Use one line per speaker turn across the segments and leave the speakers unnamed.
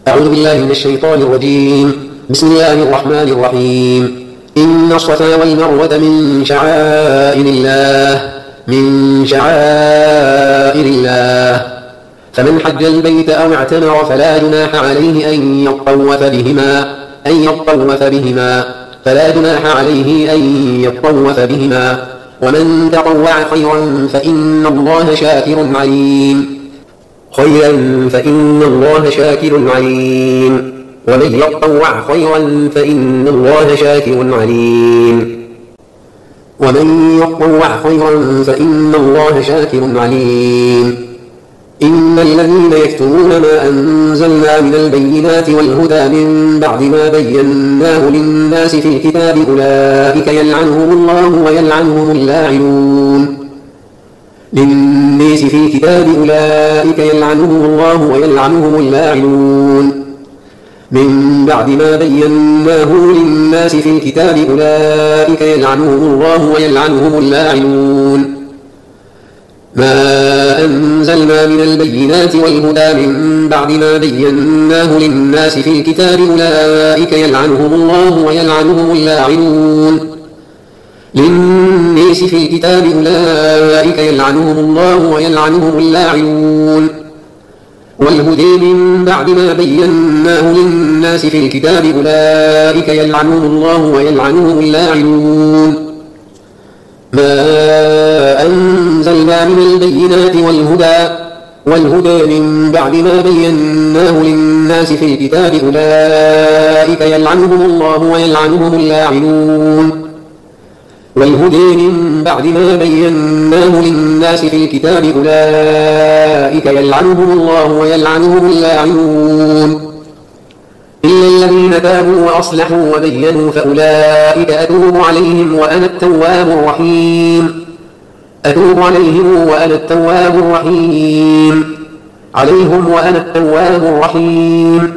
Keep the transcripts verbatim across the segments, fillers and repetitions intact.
أعوذ بالله من الشيطان الرجيم. بسم الله الرحمن الرحيم. إن الصفا والمروة من شعائر الله من شعائر الله فمن حج البيت أو اعتمر فلا جناح عليه أن يطوف بهما أن يطوف بهما فلا جناح عليه أن يطوف بهما ومن تطوع خيرا فإن الله شاكر عليم خيرا فإن الله شاكر عليم ومن يطوع خيرا فإن الله شاكر عليم ومن يطوع خيرا فإن الله شاكر عليم إن الذين يكتمون ما أنزلنا من البينات والهدى من بعد ما بيناه للناس في الكتاب أولئك يلعنهم الله ويلعنهم اللاعنون للناس في الكتاب أولئك يلعنهم الله ويلعنهم اللاعنون من بعد ما بيناه للناس في الكتاب أولئك يلعنهم الله ويلعنهم اللاعنون ما أنزلنا من البينات والهدى من بعد ما بيناه للناس في الكتاب أولئك يلعنهم الله ويلعنهم اللاعنون للناس في الكتاب أولئك يلعنهم الله ويلعنهم اللاعنون والهدى من بعد ما بيناه للناس في الكتاب أولئك يلعنهم الله ويلعنهم اللاعنون ما أنزلنا من البينات والهدى والهدى من بعد ما بيناه للناس في الكتاب أولئك يلعنهم الله ويلعنهم اللاعنون والهدى من بعد ما بيناه للناس في الكتاب أولئك يلعنهم الله ويلعنهم اللاعنون إلا الذين تابوا وأصلحوا وبينوا فأولئك أتوب عليهم وأنا التواب الرحيم أتوب عليهم وأنا التواب الرحيم عليهم وأنا التواب الرحيم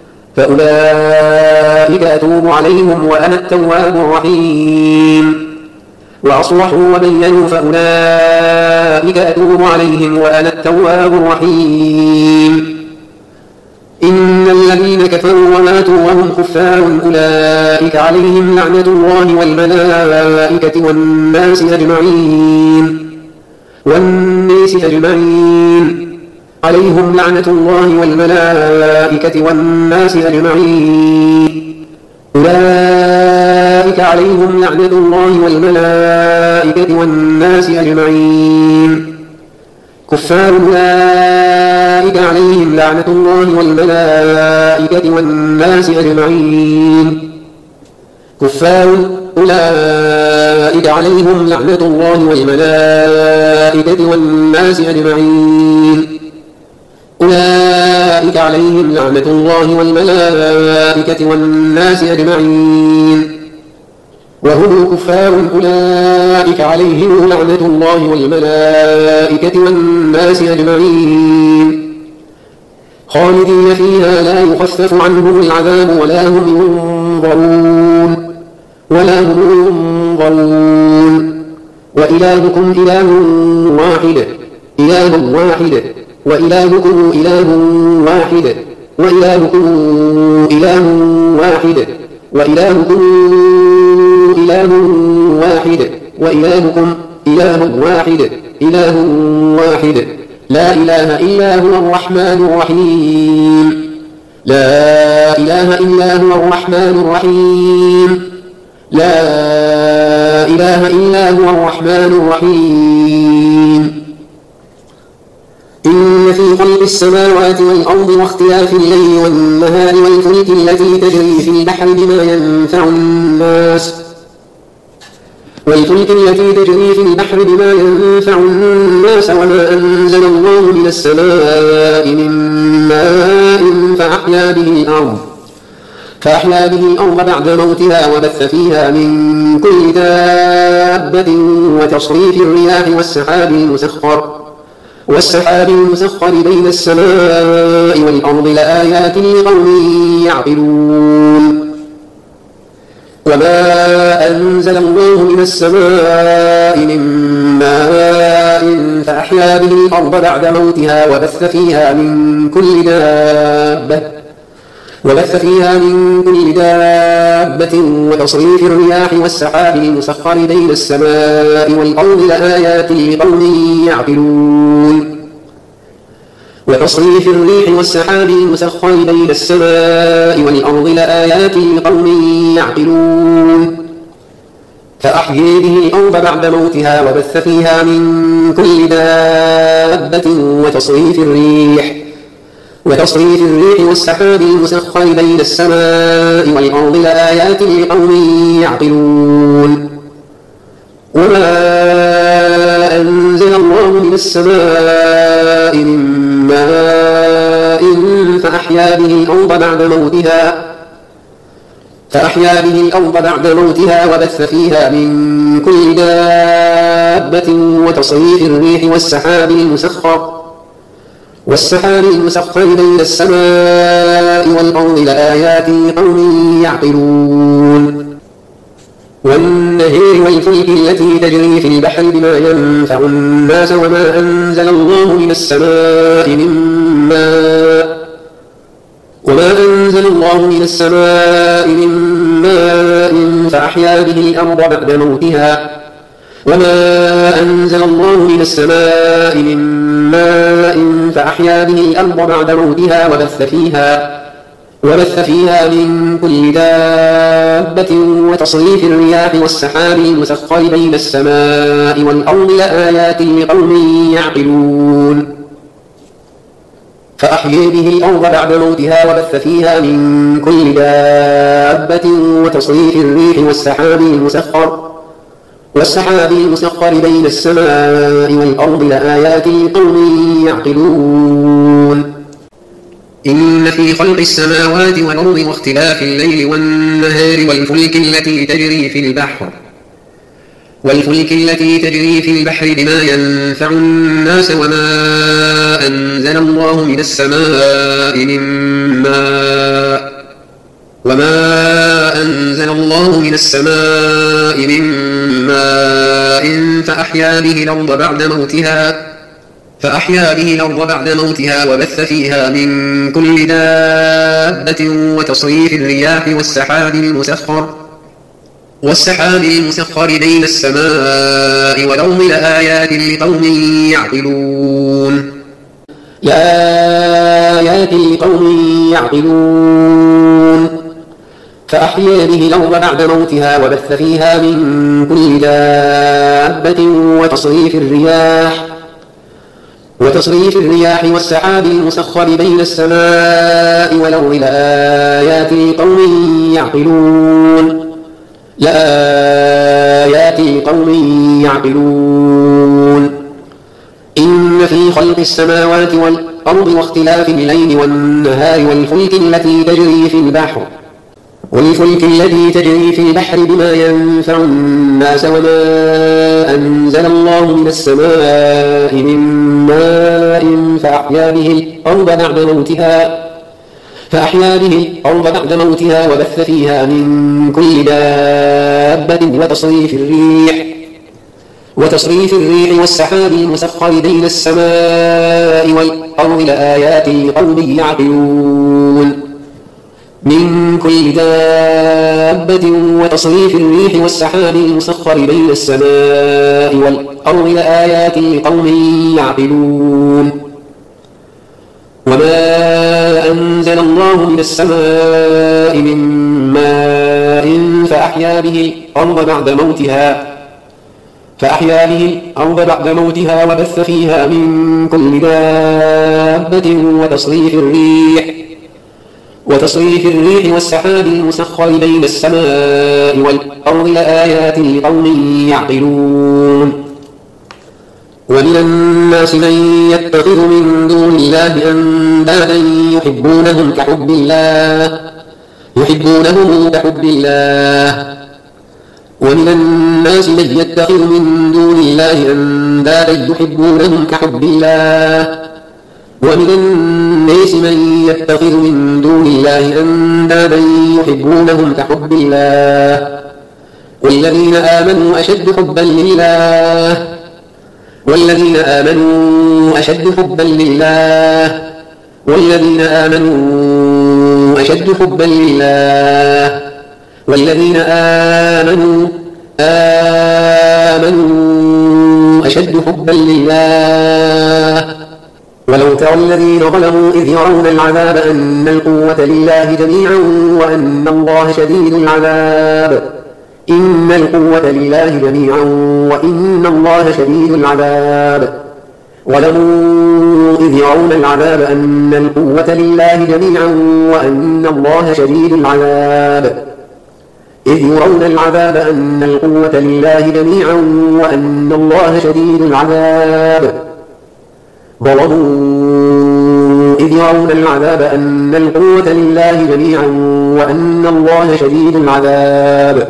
فأولئك أتوب عليهم وأنا التواب الرحيم وأصلحوا وبينوا فأولئك أتوب عليهم وأنا التواب الرحيم إن الذين كفروا وماتوا وهم كفار أولئك عليهم لعنة الله والملائكة والناس أجمعين والناس أجمعين عليهم لعنة الله والملائكة والناس أجمعين أولئك عليهم لعنة الله والملائكة والناس أجمعين كفار أولئك عليهم لعنة الله والملائكة والناس أجمعين كفار أولئك عليهم لعنة الله والملائكة والناس أجمعين أولئك عليهم لعنة الله والملائكة والناس أجمعين وهم كفار أولئك عليهم لعنة الله والملائكة والناس أجمعين خالدين فيها لا يخفف عنهم العذاب ولا هم ينظرون ولا هم ينظرون وإلهكم إله واحد إله واحد وإلهكم إله واحد وإلهكم إله واحد وإلهكم إله واحد وإلهكم إله واحد إله واحد لا إله إلا هو الرحمن الرحيم لا إله إلا هو الرحمن الرحيم لا إله إلا هو الرحمن الرحيم إن في خلق السماوات والأرض واختلاف الليل والنهار والفلك التي تجري في البحر بما ينفع الناس والفلك التي تجري في البحر بما ينفع الناس وما أنزل الله من السماء من ماء فأحيا به الأرض فأحيا به الأرض بعد موتها وبث فيها من كل دابة وتصريف الرياح والسحاب المسخر والسحاب المسخر بين السماء والأرض لآيات لقوم يعقلون وما أنزل الله من السماء من ماء فأحيا به الأرض بعد موتها وبث فيها من كل دابة وبث فيها من كل دابة وتصريف الرياح والسحاب المسخر بين السماء والأرض لآيات لقوم يعقلون وتصريف الريح والسحاب المسخر بين السماء والأرض لآيات لقوم يعقلون فأحيي به الأرض بعد موتها وبث فيها من كل دابة وتصريف الريح وتصريف الريح والسحاب المسخر بين السماء والأرض لآيات لقوم يعقلون وما أنزل الله من السماء من ماء فأحيا به الأرض بعد موتها فأحيا به الأرض بعد موتها وبث فيها من كل دابة وتصريف الريح والسحاب المسخر والسحاب المسخر بين السماء والأرض لآيات لقوم يعقلون والنهر والفلك التي تجري في البحر بما ينفع الناس وما أنزل الله من السماء من ماء وما أنزل الله من السماء من ماء فأحيا به الأرض بعد موتها وما أنزل الله من السماء من ماء فأحيا به الأرض بعد موتها وبث فيها وبث فيها من كل دابة وتصريف الرياح والسحاب المسخر بين السماء والأرض لآيات لقوم يعقلون فأحيي به الأرض بعد موتها وبث فيها من كل دابة وتصريف الريح والسحاب المسخر والسحاب المسخر بين السماء والأرض لآيات لقوم يعقلون إن في خلق السماوات والأرض واختلاف الليل والنهار والفلك التي تجري في البحر والفلك التي تجري في البحر بما ينفع الناس وما أنزل الله من السماء من ماء وما أنزل الله من السماء من ماء فأحيا به الأرض بعد موتها فأحيا به الأرض بعد موتها وبث فيها من كل دابة وتصريف الرياح والسحاب المسخر والسحاب المسخر بين السماء والأرض لآيات لقوم يعقلون لآيات لقوم يعقلون فأحيا به الأرض بعد موتها وبث فيها من كل دابة وتصريف الرياح وتصريف الرياح والسحاب المسخر بين السماء والأرض لآيات لقوم يعقلون لآيات لقوم يعقلون إن في خلق السماوات والأرض واختلاف الليل والنهار والفلك التي تجري في البحر والفلك التي تجري في البحر بما ينفع الناس وما أنزل الله من السماء من ماء فأحيا به الأرض بعد موتها فأحيا به الأرض بعد موتها وبث فيها من كل دابة وتصريف الريح وتصريف الريح والسحاب المسخر بين السماء والأرض لآيات لقوم يعقلون من كل دابة وتصريف الريح والسحاب المسخر بين السماء والأرض لآيات لقوم يعقلون وما أنزل الله من السماء من ماء فأحيا به الأرض بعد موتها فأحيا به الأرض بعد موتها وبث فيها من كل دابة وتصريف الريح وتصريف الريح والسحاب المسخر بين السماء والأرض لآيات لقوم يعقلون ومن الناس من يتخذ من دون الله أندادا يحبونهم كحب الله يحبونهم كحب الله ومن الناس من يتخذ من دون الله أندادا يحبونهم كحب الله ومن الناس من يتخذ من دون الله أندادا يحبونهم كحب الله والذين آمنوا أشد حبا لله والذين آمنوا أشد حبا لله والذين آمنوا أشد حبا لله والذين آمنوا آمنوا أشد حبا لله ولو ترى الذين ظلموا إذ يرون العذاب أن القوة لله جميعا وأن الله شديد العذاب إن القوة لله جميعا وإن الله شديد العذاب ولو إذ يرون العذاب أن القوة لله جميعا وأن الله شديد العذاب إذ يرون العذاب أن القوة لله جميعا وأن الله شديد العذاب ظلموا إذ يرون العذاب أن القوة لله جميعا وأن الله شديد العذاب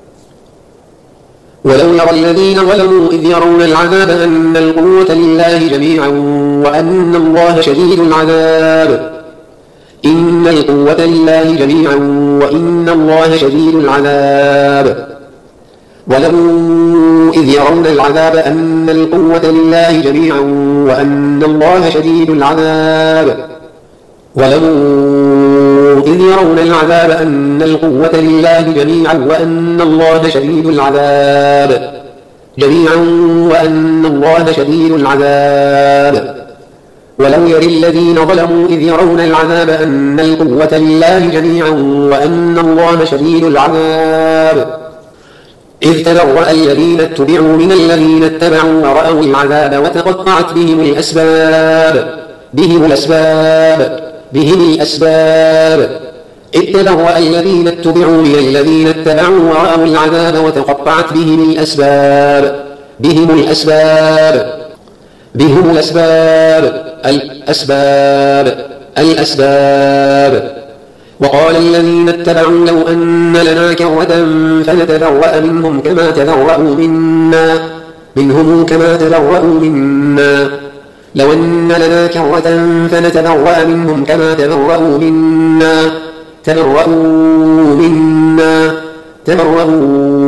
ولو يرى الذين ظلموا إذ يرون العذاب أن القوة لله جميعا وأن الله شديد العذاب إن القوة لله جميعا وإن الله شديد العذاب ولو إذ يرون العذاب أن القوة لله جميعا وأن الله شديد العذاب ولو إذ يرون العذاب أن القوة لله جميعا وأن الله شديد العذاب جميعا وأن الله شديد العذاب ولو يرى الذين ظلموا إذ يرون العذاب أن القوة لله جميعا وأن الله شديد العذاب إذ تبرأ الذين اتبعوا من الذين اتبعوا ورأوا العذاب وتقطعت بهم الأسباب بهم الأسباب بهم الأسباب إذ تبرأ الذين اتبعوا من الذين اتبعوا ورأوا العذاب وتقطعت بهم الأسباب بهم الأسباب بهم الأسباب الأسباب الأسباب وقال الذين اتبعوا لو أن لنا كرة فنتبرأ منهم كما تبرأوا منا منهم كما تبرأوا منا لو أن لنا كرة فنتبرأ منهم كما تبرأوا منا تبرأوا منا تبرأوا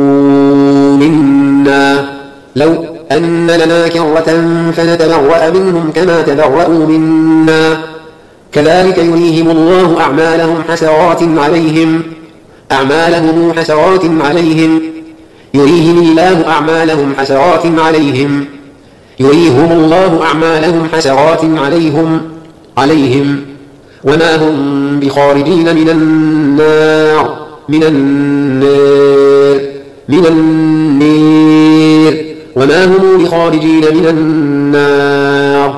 منا لو أن لنا كرة فنتبرأ منهم كما تبرأوا منا كذلك يريهم الله أعمالهم حسرات عليهم أعمالهم حسرات عليهم يريهم الله أعمالهم حسرات عليهم يريهم الله أعمالهم حسرات عليهم عليهم وما هم بخارجين من النار من النار من النار وما هم بخارجين من النار